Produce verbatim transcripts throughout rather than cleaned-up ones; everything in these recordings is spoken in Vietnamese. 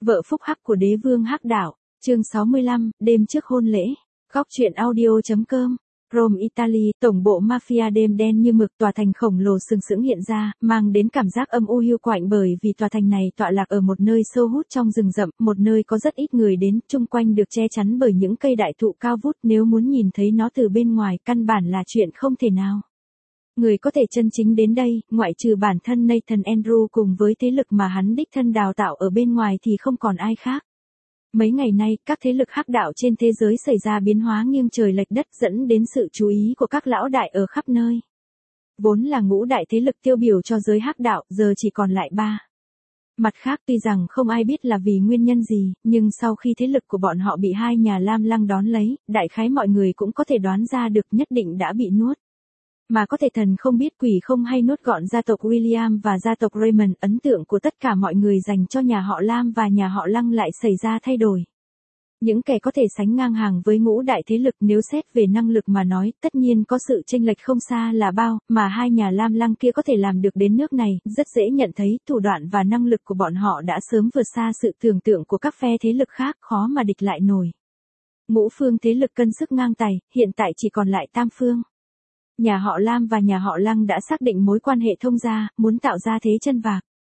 Vợ phúc hắc của đế vương hắc đạo, chương sáu mươi lăm, đêm trước hôn lễ. Góc truyện audio.com. Rome, Italy, tổng bộ mafia đêm đen như mực, tòa thành khổng lồ sừng sững hiện ra, mang đến cảm giác âm u hiu quạnh bởi vì tòa thành này tọa lạc ở một nơi sâu hút trong rừng rậm, một nơi có rất ít người đến, chung quanh được che chắn bởi những cây đại thụ cao vút, nếu muốn nhìn thấy nó từ bên ngoài, căn bản là chuyện không thể nào. Người có thể chân chính đến đây, ngoại trừ bản thân Nathan Andrew cùng với thế lực mà hắn đích thân đào tạo ở bên ngoài thì không còn ai khác. Mấy ngày nay, các thế lực hắc đạo trên thế giới xảy ra biến hóa nghiêng trời lệch đất dẫn đến sự chú ý của các lão đại ở khắp nơi. Vốn là ngũ đại thế lực tiêu biểu cho giới hắc đạo, giờ chỉ còn lại ba. Mặt khác tuy rằng không ai biết là vì nguyên nhân gì, nhưng sau khi thế lực của bọn họ bị hai nhà Lam Lăng đón lấy, đại khái mọi người cũng có thể đoán ra được nhất định đã bị nuốt. Mà có thể thần không biết quỷ không hay nuốt gọn gia tộc William và gia tộc Raymond, ấn tượng của tất cả mọi người dành cho nhà họ Lam và nhà họ Lăng lại xảy ra thay đổi. Những kẻ có thể sánh ngang hàng với ngũ đại thế lực nếu xét về năng lực mà nói, tất nhiên có sự chênh lệch không xa là bao, mà hai nhà Lam Lăng kia có thể làm được đến nước này, rất dễ nhận thấy thủ đoạn và năng lực của bọn họ đã sớm vượt xa sự tưởng tượng của các phe thế lực khác, khó mà địch lại nổi. Ngũ phương thế lực cân sức ngang tài, hiện tại chỉ còn lại tam phương. Nhà họ Lam và nhà họ Lăng đã xác định mối quan hệ thông gia, muốn tạo ra thế chân vạc.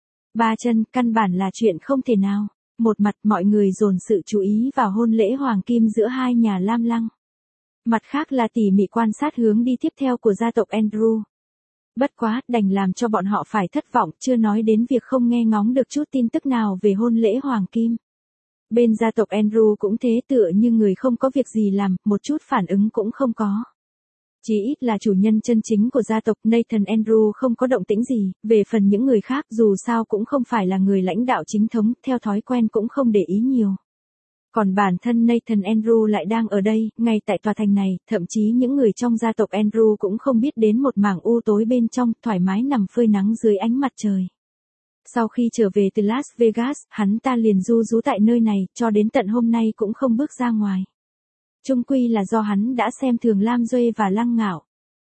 Ba chân, căn bản là chuyện không thể nào. Một mặt mọi người dồn sự chú ý vào hôn lễ hoàng kim giữa hai nhà Lam Lăng. Mặt khác là tỉ mỉ quan sát hướng đi tiếp theo của gia tộc Andrew. Bất quá, đành làm cho bọn họ phải thất vọng, chưa nói đến việc không nghe ngóng được chút tin tức nào về hôn lễ hoàng kim. Bên gia tộc Andrew cũng thế, tựa như người không có việc gì làm, một chút phản ứng cũng không có. Chỉ ít là chủ nhân chân chính của gia tộc Nathan Andrew không có động tĩnh gì, về phần những người khác dù sao cũng không phải là người lãnh đạo chính thống, theo thói quen cũng không để ý nhiều. Còn bản thân Nathan Andrew lại đang ở đây, ngay tại tòa thành này, thậm chí những người trong gia tộc Andrew cũng không biết đến một mảng u tối bên trong, thoải mái nằm phơi nắng dưới ánh mặt trời. Sau khi trở về từ Las Vegas, hắn ta liền du rú tại nơi này, cho đến tận hôm nay cũng không bước ra ngoài. Chung quy là do hắn đã xem thường Lam Duê và Lăng Ngạo.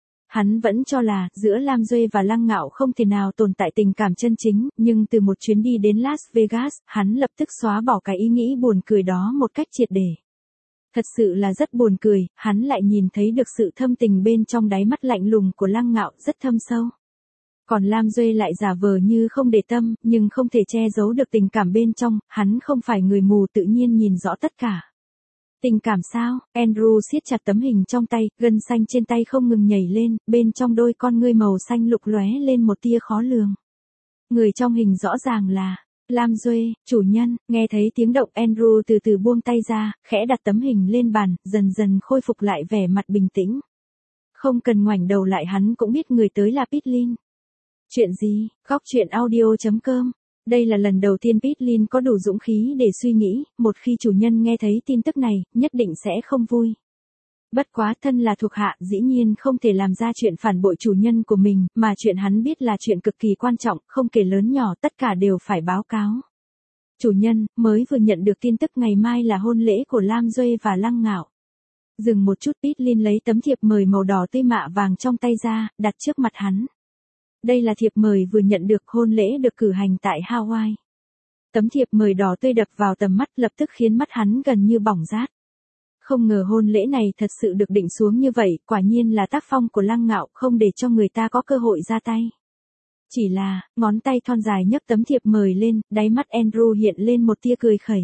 Hắn vẫn cho là, giữa Lam Duê và Lăng Ngạo không thể nào tồn tại tình cảm chân chính, nhưng từ một chuyến đi đến Las Vegas, hắn lập tức xóa bỏ cái ý nghĩ buồn cười đó một cách triệt để. Thật sự là rất buồn cười, hắn lại nhìn thấy được sự thâm tình bên trong đáy mắt lạnh lùng của Lăng Ngạo, rất thâm sâu. Còn Lam Duê lại giả vờ như không để tâm, nhưng không thể che giấu được tình cảm bên trong, hắn không phải người mù, tự nhiên nhìn rõ tất cả. Tình cảm sao? Andrew siết chặt tấm hình trong tay, gân xanh trên tay không ngừng nhảy lên, bên trong đôi con ngươi màu xanh lục lóe lên một tia khó lường. Người trong hình rõ ràng là Lam Duê, chủ nhân. Nghe thấy tiếng động, Andrew từ từ buông tay ra, khẽ đặt tấm hình lên bàn, dần dần khôi phục lại vẻ mặt bình tĩnh. Không cần ngoảnh đầu lại hắn cũng biết người tới là Pitlin. Chuyện gì? Góc truyện audio.com. Đây là lần đầu tiên Pitlin có đủ dũng khí để suy nghĩ, một khi chủ nhân nghe thấy tin tức này, nhất định sẽ không vui. Bất quá thân là thuộc hạ, dĩ nhiên không thể làm ra chuyện phản bội chủ nhân của mình, mà chuyện hắn biết là chuyện cực kỳ quan trọng, không kể lớn nhỏ, tất cả đều phải báo cáo. Chủ nhân, mới vừa nhận được tin tức ngày mai là hôn lễ của Lam Duê và Lăng Ngạo. Dừng một chút, Pitlin lấy tấm thiệp mời màu đỏ tươi mạ vàng trong tay ra, đặt trước mặt hắn. Đây là thiệp mời vừa nhận được, hôn lễ được cử hành tại Hawaii. Tấm thiệp mời đỏ tươi đập vào tầm mắt, lập tức khiến mắt hắn gần như bỏng rát. Không ngờ hôn lễ này thật sự được định xuống như vậy, quả nhiên là tác phong của Lăng Ngạo, không để cho người ta có cơ hội ra tay. Chỉ là, ngón tay thon dài nhấc tấm thiệp mời lên, đáy mắt Andrew hiện lên một tia cười khẩy.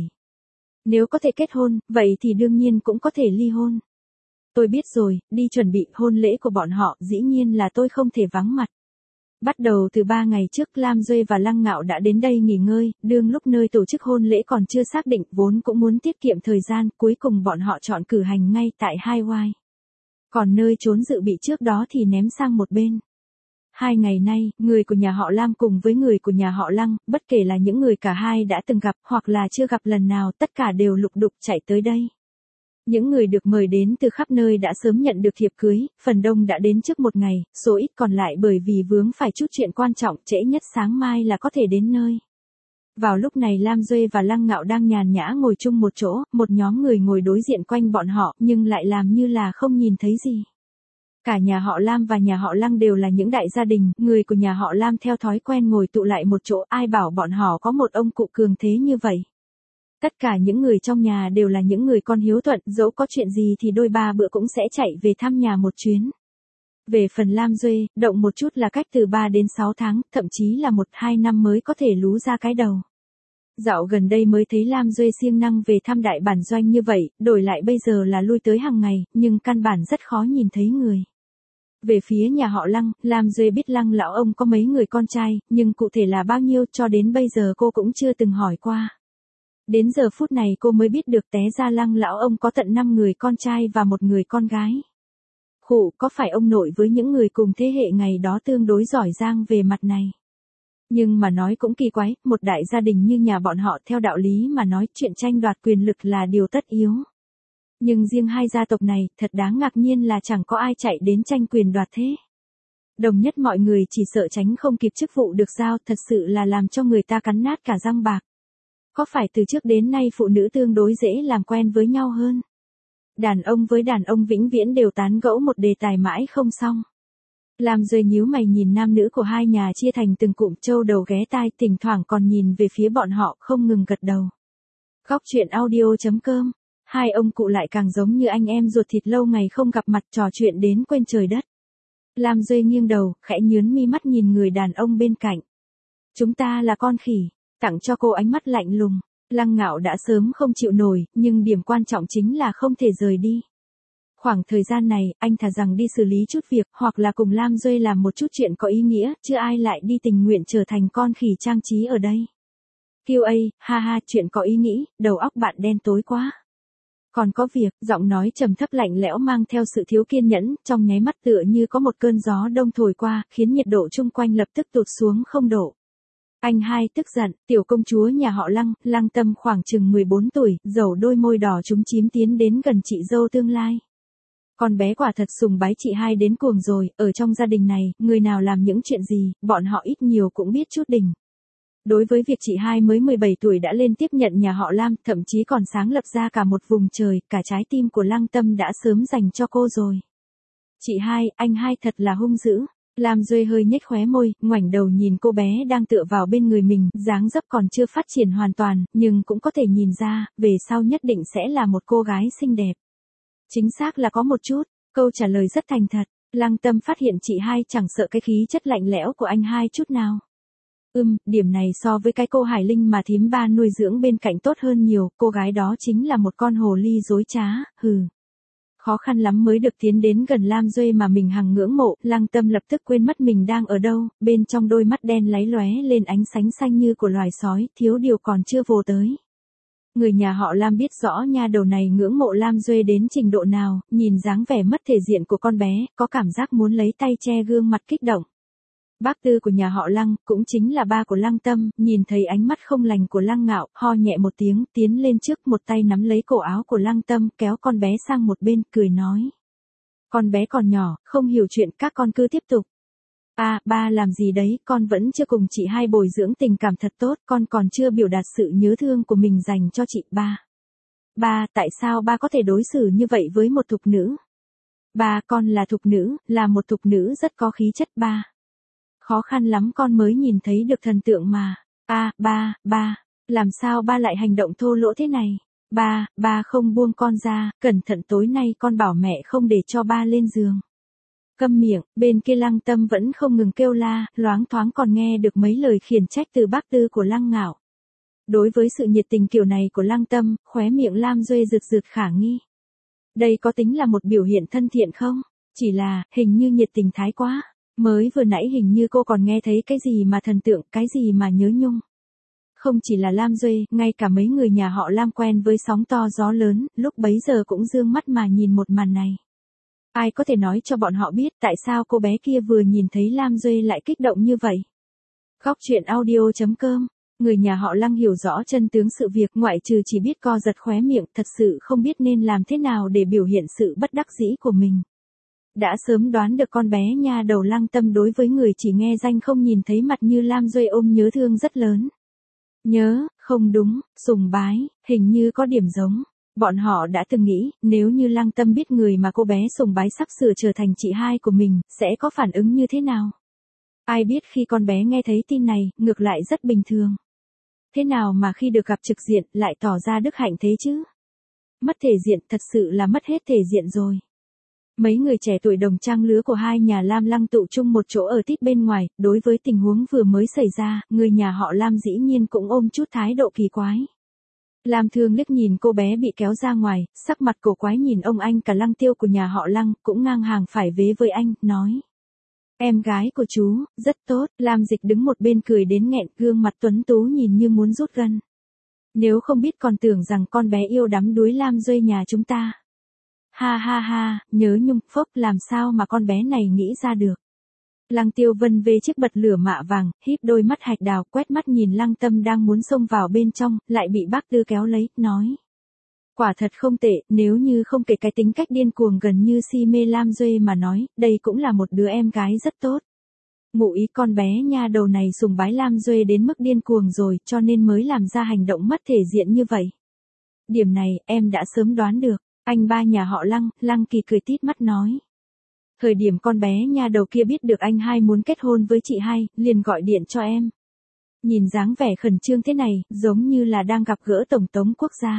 Nếu có thể kết hôn, vậy thì đương nhiên cũng có thể ly hôn. Tôi biết rồi, đi chuẩn bị hôn lễ của bọn họ, dĩ nhiên là tôi không thể vắng mặt. Bắt đầu từ ba ngày trước, Lam Duê và Lăng Ngạo đã đến đây nghỉ ngơi, đương lúc nơi tổ chức hôn lễ còn chưa xác định, vốn cũng muốn tiết kiệm thời gian, cuối cùng bọn họ chọn cử hành ngay tại Hawaii. Còn nơi trốn dự bị trước đó thì ném sang một bên. Hai ngày nay, người của nhà họ Lam cùng với người của nhà họ Lăng, bất kể là những người cả hai đã từng gặp hoặc là chưa gặp lần nào, tất cả đều lục đục chạy tới đây. Những người được mời đến từ khắp nơi đã sớm nhận được thiệp cưới, phần đông đã đến trước một ngày, số ít còn lại bởi vì vướng phải chút chuyện quan trọng, trễ nhất sáng mai là có thể đến nơi. Vào lúc này Lam Duê và Lăng Ngạo đang nhàn nhã ngồi chung một chỗ, một nhóm người ngồi đối diện quanh bọn họ, nhưng lại làm như là không nhìn thấy gì. Cả nhà họ Lam và nhà họ Lăng đều là những đại gia đình, người của nhà họ Lam theo thói quen ngồi tụ lại một chỗ, ai bảo bọn họ có một ông cụ cường thế như vậy. Tất cả những người trong nhà đều là những người con hiếu thuận, dẫu có chuyện gì thì đôi ba bữa cũng sẽ chạy về thăm nhà một chuyến. Về phần Lam Duê, động một chút là cách từ ba đến sáu tháng, thậm chí là một hai năm mới có thể lú ra cái đầu. Dạo gần đây mới thấy Lam Duê siêng năng về thăm đại bản doanh như vậy, đổi lại bây giờ là lui tới hàng ngày, nhưng căn bản rất khó nhìn thấy người. Về phía nhà họ Lăng, Lam Duê biết Lăng lão ông có mấy người con trai, nhưng cụ thể là bao nhiêu cho đến bây giờ cô cũng chưa từng hỏi qua. Đến giờ phút này cô mới biết được té ra Lăng lão ông có tận năm người con trai và một người con gái. Khụ, có phải ông nội với những người cùng thế hệ ngày đó tương đối giỏi giang về mặt này? Nhưng mà nói cũng kỳ quái, một đại gia đình như nhà bọn họ theo đạo lý mà nói chuyện tranh đoạt quyền lực là điều tất yếu. Nhưng riêng hai gia tộc này, thật đáng ngạc nhiên là chẳng có ai chạy đến tranh quyền đoạt thế. Đồng nhất mọi người chỉ sợ tránh không kịp chức vụ được giao, thật sự là làm cho người ta cắn nát cả răng bạc. Có phải từ trước đến nay phụ nữ tương đối dễ làm quen với nhau hơn? Đàn ông với đàn ông vĩnh viễn đều tán gẫu một đề tài mãi không xong. Lam Duê nhíu mày nhìn nam nữ của hai nhà chia thành từng cụm trâu đầu ghé tai, thỉnh thoảng còn nhìn về phía bọn họ không ngừng gật đầu. Góc truyện audio chấm com. Hai ông cụ lại càng giống như anh em ruột thịt lâu ngày không gặp mặt trò chuyện đến quên trời đất. Lam Duê nghiêng đầu, khẽ nhướng mi mắt nhìn người đàn ông bên cạnh. Chúng ta là con khỉ, tặng cho cô ánh mắt lạnh lùng. Lăng Ngạo đã sớm không chịu nổi, nhưng điểm quan trọng chính là không thể rời đi. Khoảng thời gian này, anh thà rằng đi xử lý chút việc, hoặc là cùng Lam Duê làm một chút chuyện có ý nghĩa, chứ ai lại đi tình nguyện trở thành con khỉ trang trí ở đây. Kiêu A, ha ha, chuyện có ý nghĩ, đầu óc bạn đen tối quá. Còn có việc, giọng nói trầm thấp lạnh lẽo mang theo sự thiếu kiên nhẫn, trong nháy mắt tựa như có một cơn gió đông thổi qua, khiến nhiệt độ chung quanh lập tức tụt xuống không độ. Anh hai tức giận, tiểu công chúa nhà họ Lăng, Lăng Tâm khoảng chừng mười bốn tuổi, dầu đôi môi đỏ trúng chím tiến đến gần chị dâu tương lai. Con bé quả thật sùng bái chị hai đến cuồng rồi, ở trong gia đình này, người nào làm những chuyện gì, bọn họ ít nhiều cũng biết chút đỉnh. Đối với việc chị hai mới mười bảy tuổi đã lên tiếp nhận nhà họ Lam, thậm chí còn sáng lập ra cả một vùng trời, cả trái tim của Lăng Tâm đã sớm dành cho cô rồi. Chị hai, anh hai thật là hung dữ. Lam Duê hơi nhếch khóe môi, ngoảnh đầu nhìn cô bé đang tựa vào bên người mình, dáng dấp còn chưa phát triển hoàn toàn, nhưng cũng có thể nhìn ra, về sau nhất định sẽ là một cô gái xinh đẹp. Chính xác là có một chút, câu trả lời rất thành thật. Lăng Tâm phát hiện chị hai chẳng sợ cái khí chất lạnh lẽo của anh hai chút nào. Ừm, điểm này so với cái cô Hải Linh mà thím ba nuôi dưỡng bên cạnh tốt hơn nhiều, cô gái đó chính là một con hồ ly dối trá, hừ. Khó khăn lắm mới được tiến đến gần Lam Duê mà mình hằng ngưỡng mộ, Lăng Tâm lập tức quên mất mình đang ở đâu, bên trong đôi mắt đen láy lóe lên ánh sáng xanh như của loài sói, thiếu điều còn chưa vồ tới. Người nhà họ Lam biết rõ nha đầu này ngưỡng mộ Lam Duê đến trình độ nào, nhìn dáng vẻ mất thể diện của con bé, có cảm giác muốn lấy tay che gương mặt kích động. Bác Tư của nhà họ Lăng, cũng chính là ba của Lăng Tâm, nhìn thấy ánh mắt không lành của Lăng Ngạo, ho nhẹ một tiếng, tiến lên trước một tay nắm lấy cổ áo của Lăng Tâm, kéo con bé sang một bên, cười nói. Con bé còn nhỏ, không hiểu chuyện, các con cứ tiếp tục. À, ba làm gì đấy, con vẫn chưa cùng chị hai bồi dưỡng tình cảm thật tốt, con còn chưa biểu đạt sự nhớ thương của mình dành cho chị ba. Ba, tại sao ba có thể đối xử như vậy với một thục nữ? Ba, con là thục nữ, là một thục nữ rất có khí chất ba. Khó khăn lắm con mới nhìn thấy được thần tượng mà. À, ba, ba, làm sao ba lại hành động thô lỗ thế này? Ba, ba không buông con ra, cẩn thận tối nay con bảo mẹ không để cho ba lên giường. Câm miệng, bên kia Lăng Tâm vẫn không ngừng kêu la, loáng thoáng còn nghe được mấy lời khiển trách từ bác Tư của Lăng Ngạo. Đối với sự nhiệt tình kiểu này của Lăng Tâm, khóe miệng Lam Duê rực rực khả nghi. Đây có tính là một biểu hiện thân thiện không? Chỉ là, hình như nhiệt tình thái quá. Mới vừa nãy hình như cô còn nghe thấy cái gì mà thần tượng, cái gì mà nhớ nhung. Không chỉ là Lam Duê, ngay cả mấy người nhà họ Lam quen với sóng to gió lớn, lúc bấy giờ cũng dương mắt mà nhìn một màn này. Ai có thể nói cho bọn họ biết tại sao cô bé kia vừa nhìn thấy Lam Duê lại kích động như vậy? Góc truyện audio chấm com. Người nhà họ Lăng hiểu rõ chân tướng sự việc, ngoại trừ chỉ biết co giật khóe miệng, thật sự không biết nên làm thế nào để biểu hiện sự bất đắc dĩ của mình. Đã sớm đoán được con bé nha đầu Lăng Tâm đối với người chỉ nghe danh không nhìn thấy mặt như Lam Duê ôm nhớ thương rất lớn. Nhớ, không đúng, sùng bái, hình như có điểm giống. Bọn họ đã từng nghĩ, nếu như Lăng Tâm biết người mà cô bé sùng bái sắp sửa trở thành chị hai của mình, sẽ có phản ứng như thế nào? Ai biết khi con bé nghe thấy tin này, ngược lại rất bình thường. thế nào mà khi được gặp trực diện lại tỏ ra đức hạnh thế chứ? Mất thể diện thật sự là mất hết thể diện rồi. Mấy người trẻ tuổi đồng trang lứa của hai nhà Lam Lăng tụ chung một chỗ ở tít bên ngoài, đối với tình huống vừa mới xảy ra, người nhà họ Lam dĩ nhiên cũng ôm chút thái độ kỳ quái. Lam Thương liếc nhìn cô bé bị kéo ra ngoài, sắc mặt cổ quái nhìn ông anh cả Lăng Tiêu của nhà họ Lăng, cũng ngang hàng phải vế với anh, nói. Em gái của chú, rất tốt, Lam Dịch đứng một bên cười đến nghẹn, gương mặt tuấn tú nhìn như muốn rút gân. Nếu không biết còn tưởng rằng con bé yêu đắm đuối Lam Duê nhà chúng ta. Ha ha ha, nhớ nhung, phốc, làm sao mà con bé này nghĩ ra được. Lăng Tiêu vân về chiếc bật lửa mạ vàng, híp đôi mắt hạch đào, quét mắt nhìn Lăng Tâm đang muốn xông vào bên trong, lại bị bác Tư kéo lấy, nói. Quả thật không tệ, nếu như không kể cái tính cách điên cuồng gần như si mê Lam Duê mà nói, đây cũng là một đứa em gái rất tốt. Ngụ ý con bé nha đầu này sùng bái Lam Duê đến mức điên cuồng rồi, cho nên mới làm ra hành động mất thể diện như vậy. Điểm này, em đã sớm đoán được. Anh ba nhà họ Lăng, Lăng Kỳ cười tít mắt nói. Thời điểm con bé nha đầu kia biết được anh hai muốn kết hôn với chị hai, liền gọi điện cho em. Nhìn dáng vẻ khẩn trương thế này, giống như là đang gặp gỡ Tổng thống quốc gia.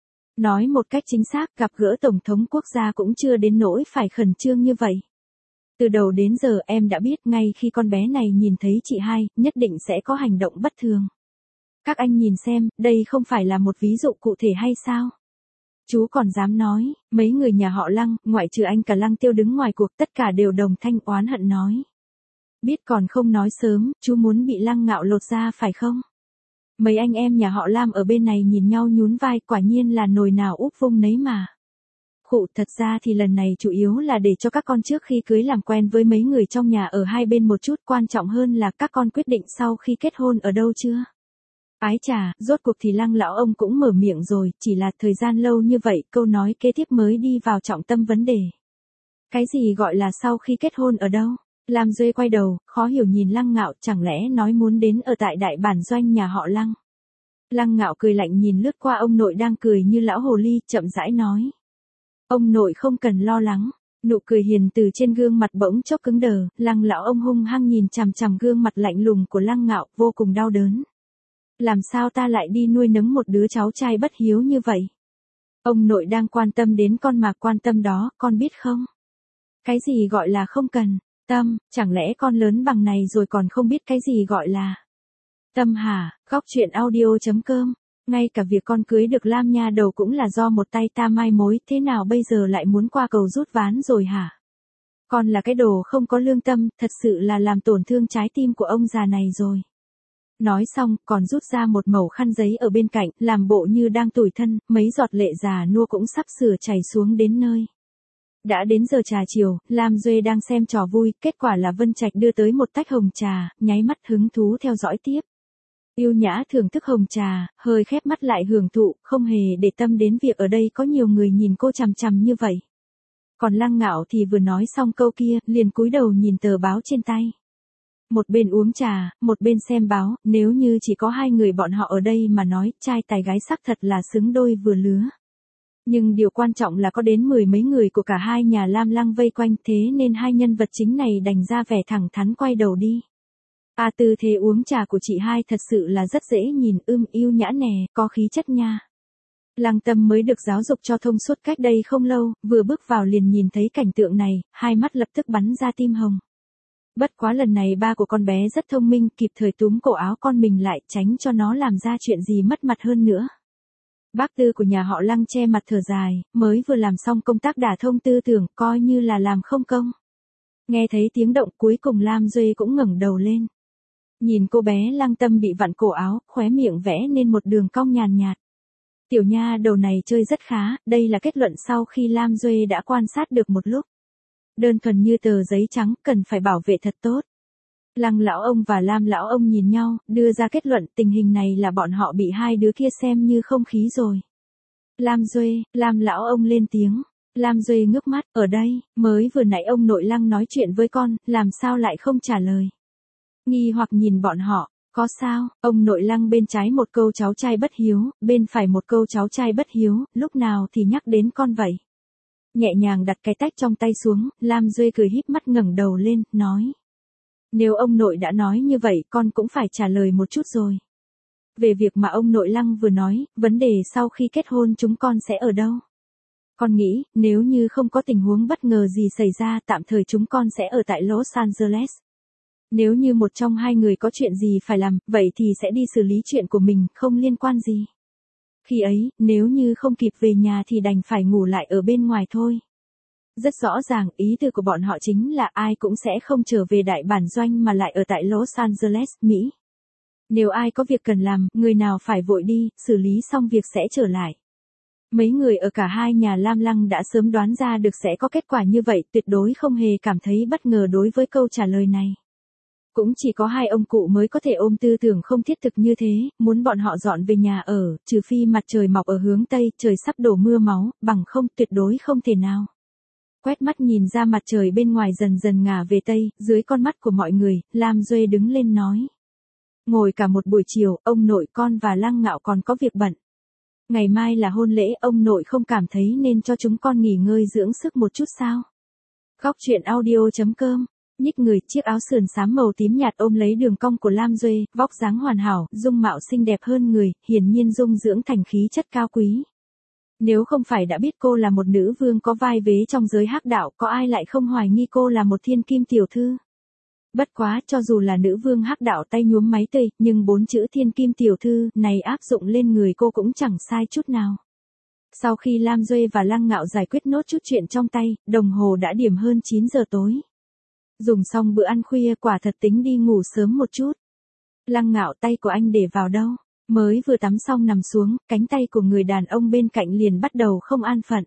Nói một cách chính xác, gặp gỡ Tổng thống quốc gia cũng chưa đến nỗi phải khẩn trương như vậy. Từ đầu đến giờ em đã biết ngay khi con bé này nhìn thấy chị hai, nhất định sẽ có hành động bất thường. Các anh nhìn xem, đây không phải là một ví dụ cụ thể hay sao? Chú còn dám nói, mấy người nhà họ Lăng, ngoại trừ anh cả Lăng Tiêu đứng ngoài cuộc, tất cả đều đồng thanh oán hận nói. Biết còn không nói sớm, chú muốn bị Lăng Ngạo lột ra phải không? Mấy anh em nhà họ Lam ở bên này nhìn nhau nhún vai, quả nhiên là nồi nào úp vung nấy mà. Khụ, thật ra thì lần này chủ yếu là để cho các con trước khi cưới làm quen với mấy người trong nhà ở hai bên một chút, quan trọng hơn là các con quyết định sau khi kết hôn ở đâu chưa? Ái chà, rốt cuộc thì Lăng lão ông cũng mở miệng rồi, chỉ là thời gian lâu như vậy, câu nói kế tiếp mới đi vào trọng tâm vấn đề. Cái gì gọi là sau khi kết hôn ở đâu? Lam Duê quay đầu, khó hiểu nhìn Lăng Ngạo, chẳng lẽ nói muốn đến ở tại đại bản doanh nhà họ Lăng. Lăng Ngạo cười lạnh nhìn lướt qua ông nội đang cười như lão hồ ly, chậm rãi nói. Ông nội không cần lo lắng. Nụ cười hiền từ trên gương mặt bỗng chốc cứng đờ, Lăng lão ông hung hăng nhìn chằm chằm gương mặt lạnh lùng của Lăng Ngạo, vô cùng đau đớn. Làm sao ta lại đi nuôi nấng một đứa cháu trai bất hiếu như vậy? Ông nội đang quan tâm đến con mà quan tâm đó, con biết không? Cái gì gọi là không cần? Tâm, chẳng lẽ con lớn bằng này rồi còn không biết cái gì gọi là tâm hả? Góc truyện audio chấm com. Ngay cả việc con cưới được Lam nha đầu cũng là do một tay ta mai mối, thế nào bây giờ lại muốn qua cầu rút ván rồi hả? Con là cái đồ không có lương tâm, thật sự là làm tổn thương trái tim của ông già này rồi. Nói xong, còn rút ra một mẩu khăn giấy ở bên cạnh, làm bộ như đang tủi thân, mấy giọt lệ già nua cũng sắp sửa chảy xuống đến nơi. Đã đến giờ trà chiều, Lam Duê đang xem trò vui, kết quả là Vân Trạch đưa tới một tách hồng trà, nháy mắt hứng thú theo dõi tiếp. Yêu nhã thưởng thức hồng trà, hơi khép mắt lại hưởng thụ, không hề để tâm đến việc ở đây có nhiều người nhìn cô chằm chằm như vậy. Còn Lăng Ngạo thì vừa nói xong câu kia, liền cúi đầu nhìn tờ báo trên tay. Một bên uống trà, một bên xem báo, nếu như chỉ có hai người bọn họ ở đây mà nói, trai tài gái sắc thật là xứng đôi vừa lứa. Nhưng điều quan trọng là có đến mười mấy người của cả hai nhà Lam Lăng vây quanh, thế nên hai nhân vật chính này đành ra vẻ thẳng thắn quay đầu đi. À, tư thế uống trà của chị hai thật sự là rất dễ nhìn, ưm yêu nhã nè, có khí chất nha. Lăng Tâm mới được giáo dục cho thông suốt cách đây không lâu, vừa bước vào liền nhìn thấy cảnh tượng này, hai mắt lập tức bắn ra tim hồng. Bất quá lần này ba của con bé rất thông minh, kịp thời túm cổ áo con mình lại, tránh cho nó làm ra chuyện gì mất mặt hơn nữa. Bác Tư của nhà họ Lăng che mặt thở dài, mới vừa làm xong công tác đả thông tư tưởng, coi như là làm không công. Nghe thấy tiếng động cuối cùng Lam Duê cũng ngẩng đầu lên. Nhìn cô bé Lăng Tâm bị vặn cổ áo, khóe miệng vẽ nên một đường cong nhàn nhạt. Tiểu nha đầu này chơi rất khá, đây là kết luận sau khi Lam Duê đã quan sát được một lúc. Đơn thuần như tờ giấy trắng, cần phải bảo vệ thật tốt. Lăng lão ông và Lam lão ông nhìn nhau, đưa ra kết luận tình hình này là bọn họ bị hai đứa kia xem như không khí rồi. Lam Duê, Lam lão ông lên tiếng. Lam Duê ngước mắt, ở đây, mới vừa nãy ông nội Lăng nói chuyện với con, làm sao lại không trả lời. Nghi hoặc nhìn bọn họ, có sao, ông nội Lăng bên trái một câu cháu trai bất hiếu, bên phải một câu cháu trai bất hiếu, lúc nào thì nhắc đến con vậy. Nhẹ nhàng đặt cái tách trong tay xuống, Lam Duê cười híp mắt ngẩng đầu lên, nói. Nếu ông nội đã nói như vậy, con cũng phải trả lời một chút rồi. Về việc mà ông nội Lăng vừa nói, vấn đề sau khi kết hôn chúng con sẽ ở đâu? Con nghĩ, nếu như không có tình huống bất ngờ gì xảy ra, tạm thời chúng con sẽ ở tại Los Angeles. Nếu như một trong hai người có chuyện gì phải làm, vậy thì sẽ đi xử lý chuyện của mình, không liên quan gì. Khi ấy, nếu như không kịp về nhà thì đành phải ngủ lại ở bên ngoài thôi. Rất rõ ràng, ý tư của bọn họ chính là ai cũng sẽ không trở về đại bản doanh mà lại ở tại Los Angeles, Mỹ. Nếu ai có việc cần làm, người nào phải vội đi, xử lý xong việc sẽ trở lại. Mấy người ở cả hai nhà Lam Lăng đã sớm đoán ra được sẽ có kết quả như vậy, tuyệt đối không hề cảm thấy bất ngờ đối với câu trả lời này. Cũng chỉ có hai ông cụ mới có thể ôm tư tưởng không thiết thực như thế, muốn bọn họ dọn về nhà ở, trừ phi mặt trời mọc ở hướng Tây, trời sắp đổ mưa máu, bằng không tuyệt đối không thể nào. Quét mắt nhìn ra mặt trời bên ngoài dần dần ngả về Tây, dưới con mắt của mọi người, Lam Duê đứng lên nói. Ngồi cả một buổi chiều, ông nội con và Lăng Ngạo còn có việc bận. Ngày mai là hôn lễ, ông nội không cảm thấy nên cho chúng con nghỉ ngơi dưỡng sức một chút sao? Góc truyện audio chấm com. Nhích người, chiếc áo sườn xám màu tím nhạt ôm lấy đường cong của Lam Duê, vóc dáng hoàn hảo, dung mạo xinh đẹp hơn người, hiển nhiên dung dưỡng thành khí chất cao quý. Nếu không phải đã biết cô là một nữ vương có vai vế trong giới hắc đạo, có ai lại không hoài nghi cô là một thiên kim tiểu thư. Bất quá, cho dù là nữ vương hắc đạo tay nhuốm máy tây, nhưng bốn chữ thiên kim tiểu thư này áp dụng lên người cô cũng chẳng sai chút nào. Sau khi Lam Duê và Lăng Ngạo giải quyết nốt chút chuyện trong tay, đồng hồ đã điểm hơn chín giờ tối. Dùng xong bữa ăn khuya, quả thật tính đi ngủ sớm một chút. Lăng Ngạo, tay của anh để vào đâu? Mới vừa tắm xong nằm xuống, cánh tay của người đàn ông bên cạnh liền bắt đầu không an phận.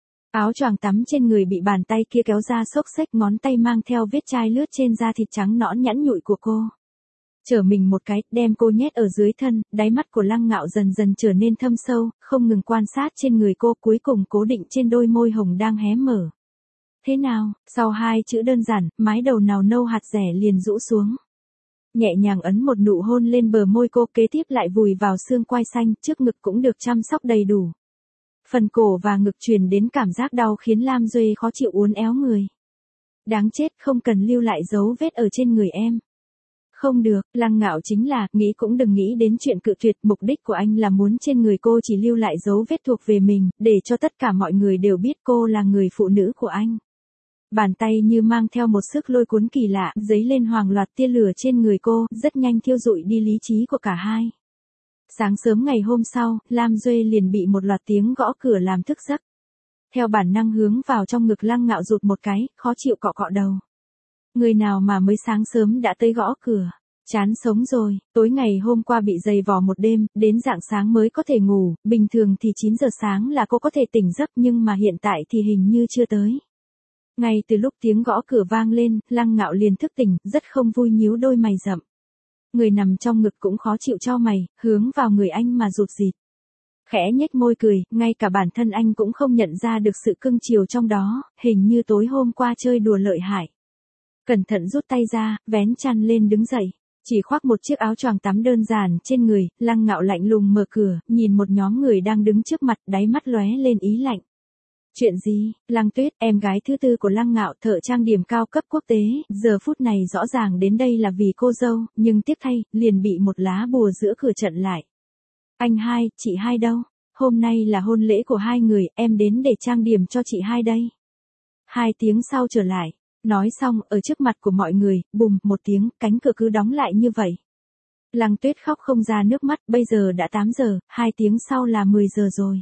Áo choàng tắm trên người bị bàn tay kia kéo ra xốc xếch, ngón tay mang theo vết chai lướt trên da thịt trắng nõn nhẵn nhụi của cô. Chở mình một cái, đem cô nhét ở dưới thân, đáy mắt của Lăng Ngạo dần dần trở nên thâm sâu, không ngừng quan sát trên người cô, cuối cùng cố định trên đôi môi hồng đang hé mở. Thế nào? Sau hai chữ đơn giản, mái đầu nào nâu hạt rẻ liền rũ xuống. Nhẹ nhàng ấn một nụ hôn lên bờ môi cô, kế tiếp lại vùi vào xương quai xanh, trước ngực cũng được chăm sóc đầy đủ. Phần cổ và ngực truyền đến cảm giác đau khiến Lam Duê khó chịu uốn éo người. Đáng chết, không cần lưu lại dấu vết ở trên người em. Không được, Lăng Ngạo chính là, nghĩ cũng đừng nghĩ đến chuyện cự tuyệt, mục đích của anh là muốn trên người cô chỉ lưu lại dấu vết thuộc về mình, để cho tất cả mọi người đều biết cô là người phụ nữ của anh. Bàn tay như mang theo một sức lôi cuốn kỳ lạ, dấy lên hàng loạt tia lửa trên người cô, rất nhanh thiêu rụi đi lý trí của cả hai. Sáng sớm ngày hôm sau, Lam Duê liền bị một loạt tiếng gõ cửa làm thức giấc. Theo bản năng hướng vào trong ngực, Lăng Ngạo rụt một cái, khó chịu cọ cọ đầu. Người nào mà mới sáng sớm đã tới gõ cửa? Chán sống rồi, tối ngày hôm qua bị dày vò một đêm, đến rạng sáng mới có thể ngủ, bình thường thì chín giờ sáng là cô có thể tỉnh giấc, nhưng mà hiện tại thì hình như chưa tới. Ngay từ lúc tiếng gõ cửa vang lên, Lăng Ngạo liền thức tỉnh, rất không vui, nhíu đôi mày rậm. Người nằm trong ngực cũng khó chịu cho mày, hướng vào người anh mà rụt rịt. Khẽ nhếch môi cười, ngay cả bản thân anh cũng không nhận ra được sự cưng chiều trong đó, hình như tối hôm qua chơi đùa lợi hại. Cẩn thận rút tay ra, vén chăn lên đứng dậy. Chỉ khoác một chiếc áo choàng tắm đơn giản trên người, Lăng Ngạo lạnh lùng mở cửa, nhìn một nhóm người đang đứng trước mặt, đáy mắt lóe lên ý lạnh. Chuyện gì? Lăng Tuyết, em gái thứ tư của Lăng Ngạo, thợ trang điểm cao cấp quốc tế, giờ phút này rõ ràng đến đây là vì cô dâu, nhưng tiếc thay, liền bị một lá bùa giữa cửa chặn lại. Anh hai, chị hai đâu? Hôm nay là hôn lễ của hai người, em đến để trang điểm cho chị hai đây. Hai tiếng sau trở lại. Nói xong, ở trước mặt của mọi người, bùm, một tiếng, cánh cửa cứ đóng lại như vậy. Lăng Tuyết khóc không ra nước mắt, bây giờ đã tám giờ, hai tiếng sau là mười giờ rồi.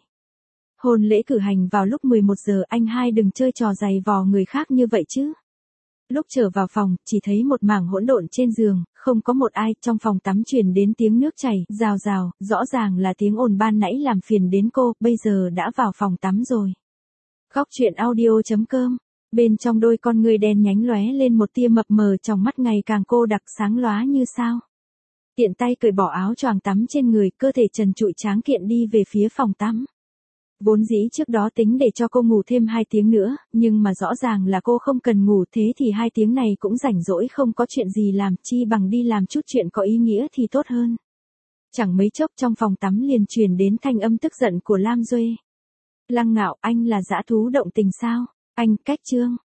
Hôn lễ cử hành vào lúc mười một giờ, anh hai đừng chơi trò giày vò người khác như vậy chứ. Lúc trở vào phòng, chỉ thấy một mảng hỗn độn trên giường, không có một ai, trong phòng tắm truyền đến tiếng nước chảy, rào rào, rõ ràng là tiếng ồn ban nãy làm phiền đến cô, bây giờ đã vào phòng tắm rồi. Góc truyện audio chấm com. Bên trong đôi con người đen nhánh lóe lên một tia mập mờ, trong mắt ngày càng cô đặc sáng lóa như sao. Tiện tay cởi bỏ áo choàng tắm trên người, cơ thể trần trụi tráng kiện đi về phía phòng tắm. Vốn dĩ trước đó tính để cho cô ngủ thêm hai tiếng nữa, nhưng mà rõ ràng là cô không cần ngủ, thế thì hai tiếng này cũng rảnh rỗi không có chuyện gì làm, chi bằng đi làm chút chuyện có ý nghĩa thì tốt hơn. Chẳng mấy chốc trong phòng tắm liền truyền đến thanh âm tức giận của Lam Duê. Lăng Ngạo, anh là dã thú động tình sao? Anh, cách chương.